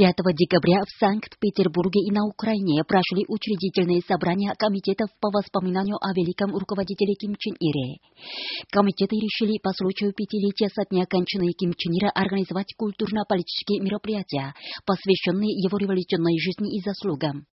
5 декабря в Санкт-Петербурге и на Украине прошли учредительные собрания комитетов по воспоминанию о великом руководителе Ким Чен Ире. Комитеты решили по случаю 5-летия со дня кончины Ким Чен Ира организовать культурно-политические мероприятия, посвященные его революционной жизни и заслугам.